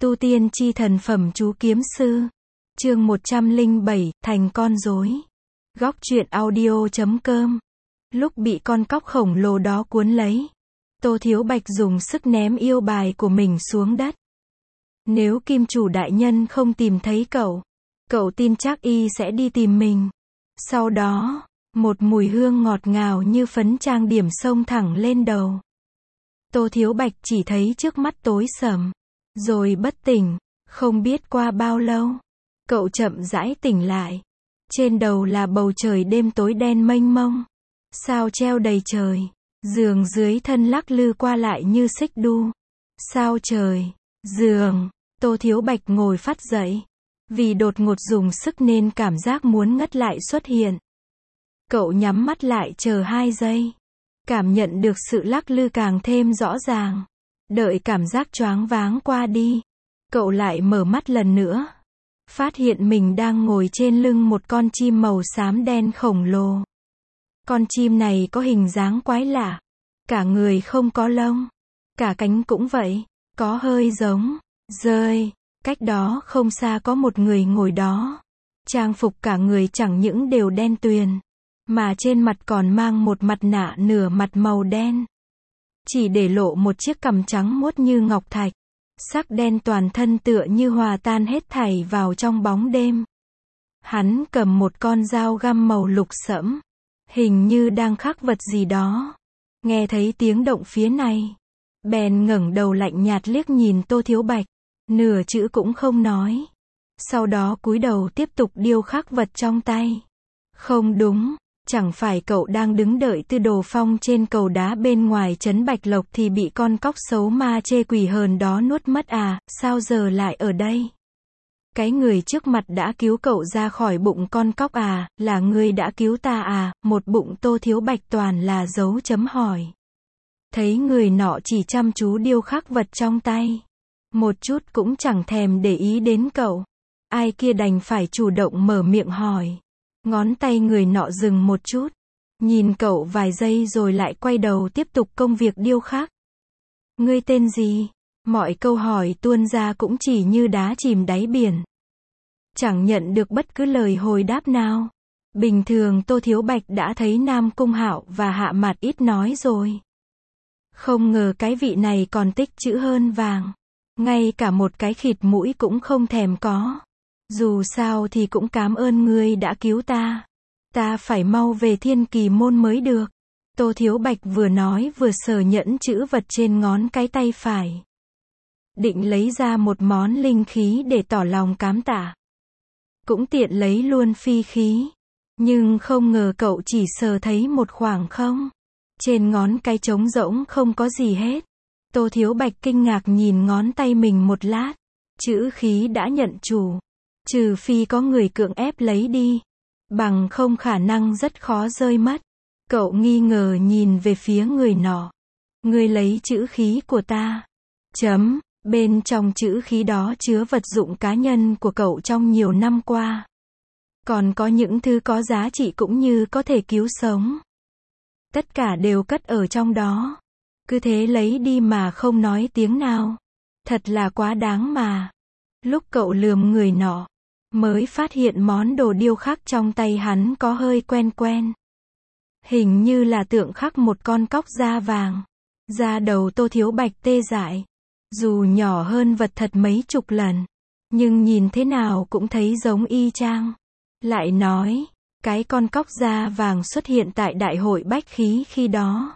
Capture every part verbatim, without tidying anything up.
Tu tiên chi thần phẩm chú kiếm sư. Chương một trăm lẻ bảy, thành con rối. Góc truyện audio chấm com. Lúc bị con cóc khổng lồ đó cuốn lấy, Tô Thiếu Bạch dùng sức ném yêu bài của mình xuống đất. Nếu kim chủ đại nhân không tìm thấy cậu, cậu tin chắc y sẽ đi tìm mình. Sau đó, một mùi hương ngọt ngào như phấn trang điểm xông thẳng lên đầu. Tô Thiếu Bạch chỉ thấy trước mắt tối sầm, rồi bất tỉnh. Không biết qua bao lâu, cậu chậm rãi tỉnh lại. Trên đầu là bầu trời đêm tối đen mênh mông, sao treo đầy trời, giường dưới thân lắc lư qua lại như xích đu. Sao trời, giường, Tô Thiếu Bạch ngồi phắt dậy. Vì đột ngột dùng sức nên cảm giác muốn ngất lại xuất hiện. Cậu nhắm mắt lại chờ hai giây. Cảm nhận được sự lắc lư càng thêm rõ ràng. Đợi cảm giác choáng váng qua đi, cậu lại mở mắt lần nữa. Phát hiện mình đang ngồi trên lưng một con chim màu xám đen khổng lồ. Con chim này có hình dáng quái lạ. Cả người không có lông, cả cánh cũng vậy, có hơi giống rơi. Cách đó không xa có một người ngồi đó. Trang phục cả người chẳng những đều đen tuyền, mà trên mặt còn mang một mặt nạ nửa mặt màu đen. Chỉ để lộ một chiếc cằm trắng muốt như ngọc thạch. Sắc đen toàn thân tựa như hòa tan hết thảy vào trong bóng đêm. Hắn cầm một con dao găm màu lục sẫm, hình như đang khắc vật gì đó. Nghe thấy tiếng động phía này, bèn ngẩng đầu lạnh nhạt liếc nhìn Tô Thiếu Bạch, nửa chữ cũng không nói. Sau đó cúi đầu tiếp tục điêu khắc vật trong tay. Không đúng, chẳng phải cậu đang đứng đợi Tư Đồ Phong trên cầu đá bên ngoài trấn Bạch Lộc thì bị con cóc xấu ma chê quỷ hờn đó nuốt mất à, sao giờ lại ở đây? Cái người trước mặt đã cứu cậu ra khỏi bụng con cóc à, là người đã cứu ta à? Một bụng Tô Thiếu Bạch toàn là dấu chấm hỏi. Thấy người nọ chỉ chăm chú điêu khắc vật trong tay, một chút cũng chẳng thèm để ý đến cậu. Ai kia đành phải chủ động mở miệng hỏi. Ngón tay người nọ dừng một chút, nhìn cậu vài giây rồi lại quay đầu tiếp tục công việc điêu khắc. Ngươi tên gì? Mọi câu hỏi tuôn ra cũng chỉ như đá chìm đáy biển. Chẳng nhận được bất cứ lời hồi đáp nào. Bình thường Tô Thiếu Bạch đã thấy Nam Cung Hạo và Hạ Mạt ít nói rồi. Không ngờ cái vị này còn tích chữ hơn vàng. Ngay cả một cái khịt mũi cũng không thèm có. Dù sao thì cũng cảm ơn ngươi đã cứu ta. Ta phải mau về Thiên Kỳ môn mới được. Tô Thiếu Bạch vừa nói vừa sờ nhẫn chữ vật trên ngón cái tay phải. Định lấy ra một món linh khí để tỏ lòng cám tạ. Cũng tiện lấy luôn phi khí. Nhưng không ngờ cậu chỉ sờ thấy một khoảng không. Trên ngón cái trống rỗng không có gì hết. Tô Thiếu Bạch kinh ngạc nhìn ngón tay mình một lát. Chữ khí đã nhận chủ. Trừ phi có người cưỡng ép lấy đi, bằng không khả năng rất khó rơi mất. Cậu nghi ngờ nhìn về phía người nọ. Ngươi lấy chữ khí của ta. Chấm, bên trong chữ khí đó chứa vật dụng cá nhân của cậu trong nhiều năm qua. Còn có những thứ có giá trị cũng như có thể cứu sống. Tất cả đều cất ở trong đó. Cứ thế lấy đi mà không nói tiếng nào. Thật là quá đáng mà. Lúc cậu lườm người nọ, mới phát hiện món đồ điêu khắc trong tay hắn có hơi quen quen. Hình như là tượng khắc một con cóc da vàng. Da đầu Tô Thiếu Bạch tê dại. Dù nhỏ hơn vật thật mấy chục lần, nhưng nhìn thế nào cũng thấy giống y chang. Lại nói, cái con cóc da vàng xuất hiện tại đại hội bách khí khi đó.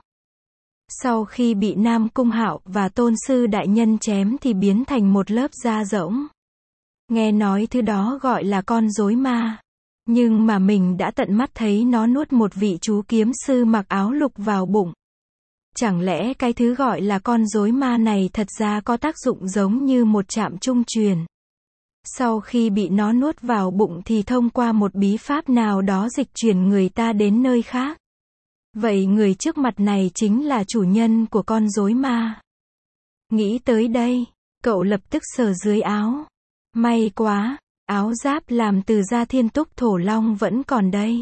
Sau khi bị Nam Cung Hạo và Tôn Sư Đại Nhân chém thì biến thành một lớp da rỗng. Nghe nói thứ đó gọi là con rối ma. Nhưng mà mình đã tận mắt thấy nó nuốt một vị chú kiếm sư mặc áo lục vào bụng. Chẳng lẽ cái thứ gọi là con rối ma này thật ra có tác dụng giống như một trạm trung truyền. Sau khi bị nó nuốt vào bụng thì thông qua một bí pháp nào đó dịch chuyển người ta đến nơi khác. Vậy người trước mặt này chính là chủ nhân của con rối ma. Nghĩ tới đây, cậu lập tức sờ dưới áo. May quá, áo giáp làm từ da thiên túc thổ long vẫn còn đây.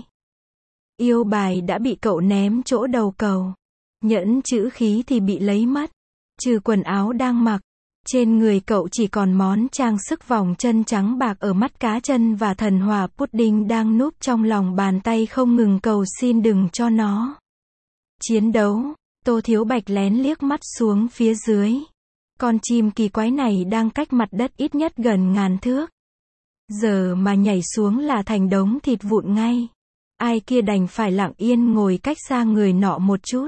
Yêu bài đã bị cậu ném chỗ đầu cầu. Nhẫn chữ khí thì bị lấy mất. Trừ quần áo đang mặc, Trên người cậu chỉ còn món trang sức vòng chân trắng bạc ở mắt cá chân và thần hỏa pudding đang núp trong lòng bàn tay không ngừng cầu xin đừng cho nó chiến đấu. Tô Thiếu Bạch lén liếc mắt xuống phía dưới. Con chim kỳ quái này đang cách mặt đất ít nhất gần ngàn thước. Giờ mà nhảy xuống là thành đống thịt vụn ngay. Ai kia đành phải lặng yên ngồi cách xa người nọ một chút,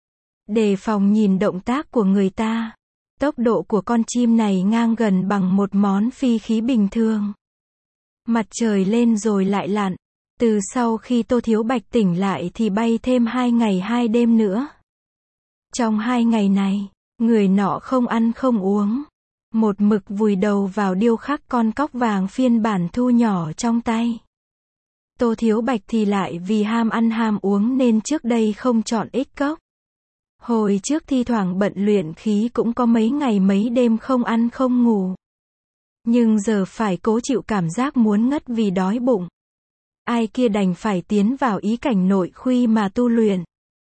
đề phòng nhìn động tác của người ta. Tốc độ của con chim này ngang gần bằng một món phi khí bình thường. Mặt trời lên rồi lại lặn. Từ sau khi Tô Thiếu Bạch tỉnh lại thì bay thêm hai ngày hai đêm nữa. Trong hai ngày này, người nọ không ăn không uống. Một mực vùi đầu vào điêu khắc con cóc vàng phiên bản thu nhỏ trong tay. Tô Thiếu Bạch thì lại vì ham ăn ham uống nên trước đây không chọn ích cốc. Hồi trước thi thoảng bận luyện khí cũng có mấy ngày mấy đêm không ăn không ngủ. Nhưng giờ phải cố chịu cảm giác muốn ngất vì đói bụng. Ai kia đành phải tiến vào ý cảnh nội khuy mà tu luyện.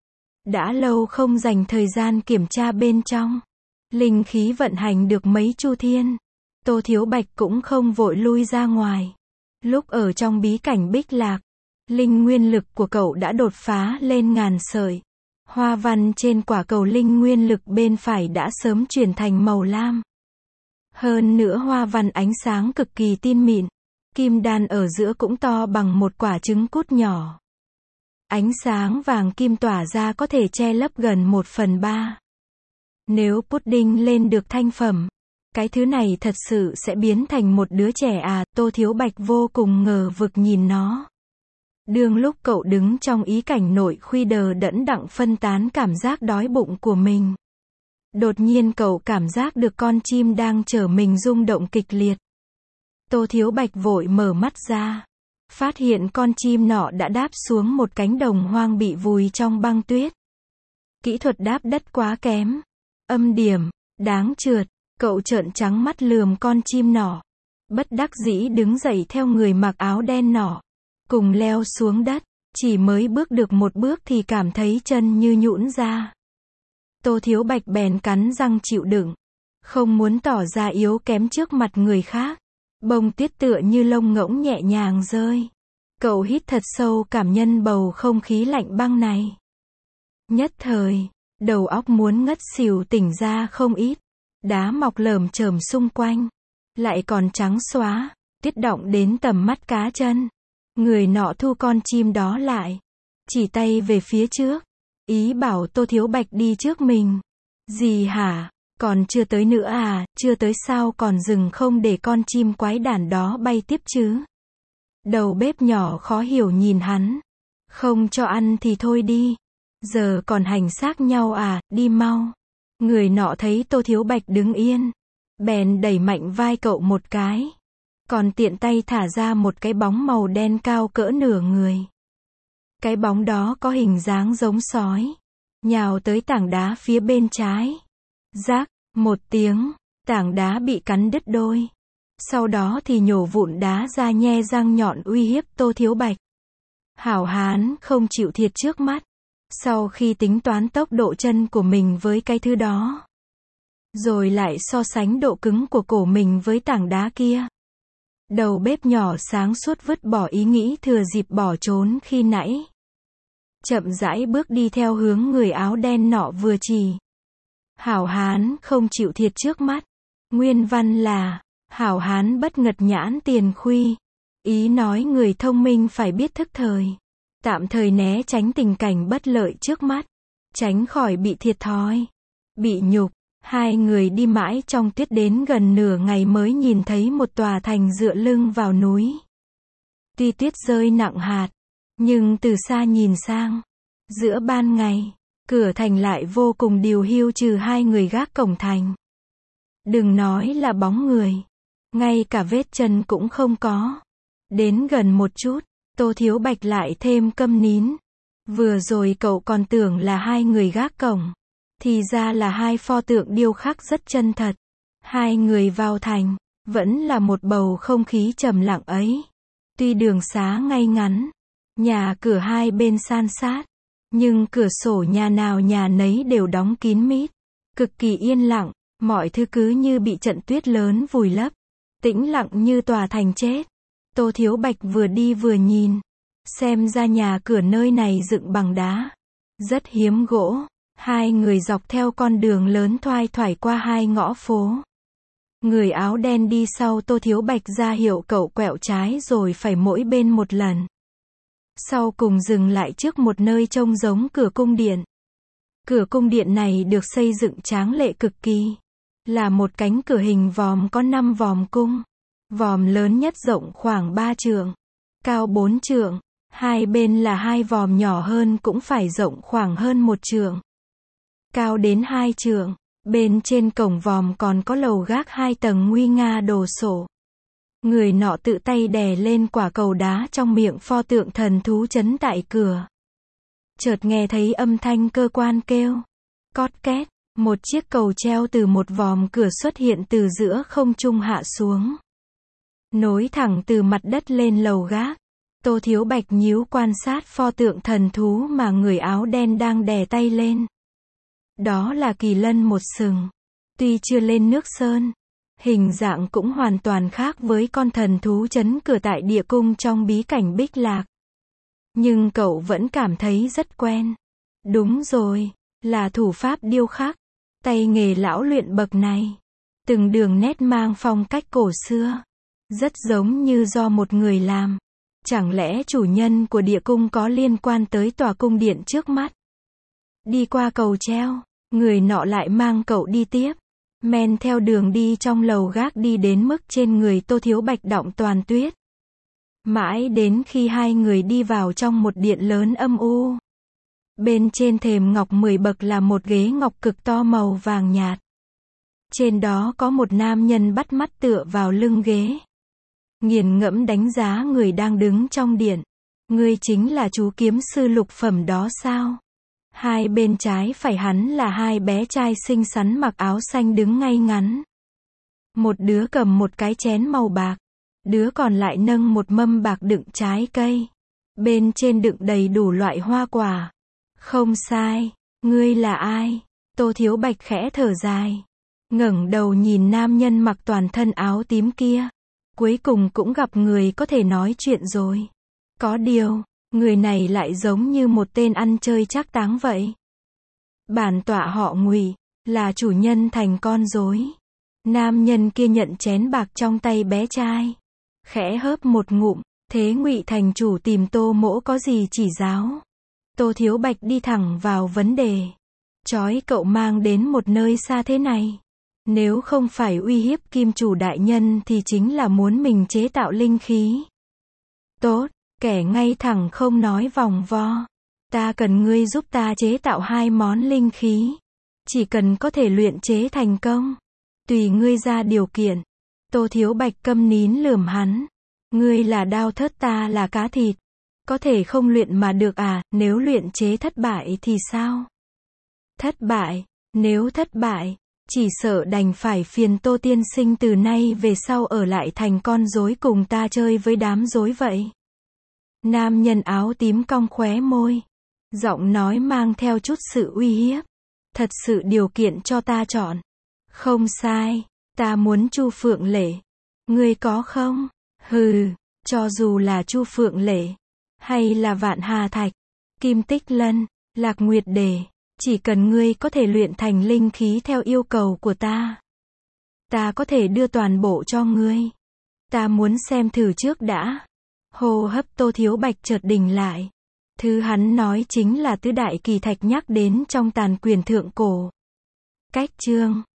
Đã lâu không dành thời gian kiểm tra bên trong. Linh khí vận hành được mấy chu thiên. Tô Thiếu Bạch cũng không vội lui ra ngoài. Lúc ở trong bí cảnh Bích Lạc, linh nguyên lực của cậu đã đột phá lên ngàn sợi. Hoa văn trên quả cầu linh nguyên lực bên phải đã sớm chuyển thành màu lam. Hơn nữa hoa văn ánh sáng cực kỳ tinh mịn. Kim đan ở giữa cũng to bằng một quả trứng cút nhỏ. Ánh sáng vàng kim tỏa ra có thể che lấp gần một phần ba. Nếu pudding lên được thanh phẩm, cái thứ này thật sự sẽ biến thành một đứa trẻ à? Tô Thiếu Bạch vô cùng ngờ vực nhìn nó. Đương lúc cậu đứng trong ý cảnh nội khuy đờ đẫn đặng phân tán cảm giác đói bụng của mình. Đột nhiên cậu cảm giác được con chim đang chở mình rung động kịch liệt. Tô Thiếu Bạch vội mở mắt ra. Phát hiện con chim nọ đã đáp xuống một cánh đồng hoang bị vùi trong băng tuyết. Kỹ thuật đáp đất quá kém. Âm điểm, đáng trượt. Cậu trợn trắng mắt lườm con chim nọ. Bất đắc dĩ đứng dậy theo người mặc áo đen nọ. Cùng leo xuống đất. Chỉ mới bước được một bước thì cảm thấy chân như nhũn ra. Tô Thiếu Bạch bèn cắn răng chịu đựng. Không muốn tỏ ra yếu kém trước mặt người khác. Bông tuyết tựa như lông ngỗng nhẹ nhàng rơi. Cậu hít thật sâu cảm nhận bầu không khí lạnh băng này. Nhất thời, đầu óc muốn ngất xỉu tỉnh ra không ít. Đá mọc lởm chởm xung quanh. Lại còn trắng xóa, tuyết đọng đến tầm mắt cá chân. Người nọ thu con chim đó lại. Chỉ tay về phía trước. Ý bảo Tô Thiếu Bạch đi trước mình. Gì hả? Còn chưa tới nữa à? Chưa tới sao còn dừng không để con chim quái đản đó bay tiếp chứ? Đầu bếp nhỏ khó hiểu nhìn hắn. Không cho ăn thì thôi đi. Giờ còn hành xác nhau à? Đi mau. Người nọ thấy Tô Thiếu Bạch đứng yên. Bèn đẩy mạnh vai cậu một cái. Còn tiện tay thả ra một cái bóng màu đen cao cỡ nửa người. Cái bóng đó có hình dáng giống sói. Nhào tới tảng đá phía bên trái. Rác, một tiếng, tảng đá bị cắn đứt đôi. Sau đó thì nhổ vụn đá ra nhe răng nhọn uy hiếp Tô Thiếu Bạch. Hảo hán không chịu thiệt trước mắt. Sau khi tính toán tốc độ chân của mình với cái thứ đó. Rồi lại so sánh độ cứng của cổ mình với tảng đá kia. Đầu bếp nhỏ sáng suốt vứt bỏ ý nghĩ thừa dịp bỏ trốn khi nãy. Chậm rãi bước đi theo hướng người áo đen nọ vừa chỉ. Hảo hán không chịu thiệt trước mắt. Nguyên văn là, hảo hán bất ngật nhãn tiền khuy. Ý nói người thông minh phải biết thức thời. Tạm thời né tránh tình cảnh bất lợi trước mắt. Tránh khỏi bị thiệt thòi. Bị nhục. Hai người đi mãi trong tuyết đến gần nửa ngày mới nhìn thấy một tòa thành dựa lưng vào núi. Tuy tuyết rơi nặng hạt, nhưng từ xa nhìn sang, giữa ban ngày, cửa thành lại vô cùng điều hiu trừ hai người gác cổng thành. Đừng nói là bóng người, ngay cả vết chân cũng không có. Đến gần một chút, Tô Thiếu Bạch lại thêm câm nín. Vừa rồi cậu còn tưởng là hai người gác cổng. Thì ra là hai pho tượng điêu khắc rất chân thật. Hai người vào thành, vẫn là một bầu không khí trầm lặng ấy. Tuy đường xá ngay ngắn, nhà cửa hai bên san sát, nhưng cửa sổ nhà nào nhà nấy đều đóng kín mít, cực kỳ yên lặng. Mọi thứ cứ như bị trận tuyết lớn vùi lấp. Tĩnh lặng như tòa thành chết. Tô Thiếu Bạch vừa đi vừa nhìn. Xem ra nhà cửa nơi này dựng bằng đá. Rất hiếm gỗ. Hai người dọc theo con đường lớn thoai thoải qua hai ngõ phố. Người áo đen đi sau Tô Thiếu Bạch ra hiệu cậu quẹo trái rồi phải mỗi bên một lần. Sau cùng dừng lại trước một nơi trông giống cửa cung điện. Cửa cung điện này được xây dựng tráng lệ cực kỳ. Là một cánh cửa hình vòm có năm vòm cung. Vòm lớn nhất rộng khoảng ba trượng, cao bốn trượng. Hai bên là hai vòm nhỏ hơn cũng phải rộng khoảng hơn một trượng, cao đến hai trượng. Bên trên cổng vòm còn có lầu gác hai tầng nguy nga đồ sộ. Người nọ tự tay đè lên quả cầu đá trong miệng pho tượng thần thú trấn tại cửa. Chợt nghe thấy âm thanh cơ quan kêu. Cót két, một chiếc cầu treo từ một vòm cửa xuất hiện từ giữa không trung hạ xuống. Nối thẳng từ mặt đất lên lầu gác. Tô Thiếu Bạch nhíu quan sát pho tượng thần thú mà người áo đen đang đè tay lên. Đó là kỳ lân một sừng. Tuy chưa lên nước sơn, hình dạng cũng hoàn toàn khác với con thần thú trấn cửa tại địa cung trong bí cảnh Bích Lạc. Nhưng cậu vẫn cảm thấy rất quen. Đúng rồi, là thủ pháp điêu khắc. Tay nghề lão luyện bậc này. Từng đường nét mang phong cách cổ xưa. Rất giống như do một người làm. Chẳng lẽ chủ nhân của địa cung có liên quan tới tòa cung điện trước mắt? Đi qua cầu treo, người nọ lại mang cậu đi tiếp. Men theo đường đi trong lầu gác đi đến mức trên người Tô Thiếu Bạch đọng toàn tuyết. Mãi đến khi hai người đi vào trong một điện lớn âm u. Bên trên thềm ngọc mười bậc là một ghế ngọc cực to màu vàng nhạt. Trên đó có một nam nhân bắt mắt tựa vào lưng ghế. Nghiền ngẫm đánh giá người đang đứng trong điện. Ngươi chính là chú kiếm sư lục phẩm đó sao? Hai bên trái phải hắn là hai bé trai xinh xắn mặc áo xanh đứng ngay ngắn. Một đứa cầm một cái chén màu bạc. Đứa còn lại nâng một mâm bạc đựng trái cây. Bên trên đựng đầy đủ loại hoa quả. Không sai. Ngươi là ai? Tô Thiếu Bạch khẽ thở dài. Ngẩng đầu nhìn nam nhân mặc toàn thân áo tím kia. Cuối cùng cũng gặp người có thể nói chuyện rồi. Có điều, người này lại giống như một tên ăn chơi trác táng vậy. Bản tọa họ Ngụy, là chủ nhân thành con rối. Nam nhân kia nhận chén bạc trong tay bé trai. Khẽ hớp một ngụm, thế Ngụy thành chủ tìm Tô mỗ có gì chỉ giáo? Tô Thiếu Bạch đi thẳng vào vấn đề. Chói cậu mang đến một nơi xa thế này. Nếu không phải uy hiếp kim chủ đại nhân thì chính là muốn mình chế tạo linh khí. Tốt, kẻ ngay thẳng không nói vòng vo. Ta cần ngươi giúp ta chế tạo hai món linh khí. Chỉ cần có thể luyện chế thành công. Tùy ngươi ra điều kiện. Tô Thiếu Bạch câm nín lườm hắn. Ngươi là đao thớt, ta là cá thịt. Có thể không luyện mà được à? Nếu luyện chế thất bại thì sao? Thất bại? Nếu thất bại, chỉ sợ đành phải phiền Tô tiên sinh từ nay về sau ở lại thành con rối cùng ta chơi với đám rối vậy. Nam nhân áo tím cong khóe môi. Giọng nói mang theo chút sự uy hiếp. Thật sự điều kiện cho ta chọn. Không sai, ta muốn Chu Phượng Lệ. Ngươi có không? Hừ, cho dù là Chu Phượng Lệ, hay là Vạn Hà Thạch, Kim Tích Lân, Lạc Nguyệt Đề, chỉ cần ngươi có thể luyện thành linh khí theo yêu cầu của ta, ta có thể đưa toàn bộ cho ngươi. Ta muốn xem thử trước đã. Hô hấp Tô Thiếu Bạch chợt đình lại. Thứ hắn nói chính là tứ đại kỳ thạch nhắc đến trong Tàn Quyền Thượng Cổ. Cách chương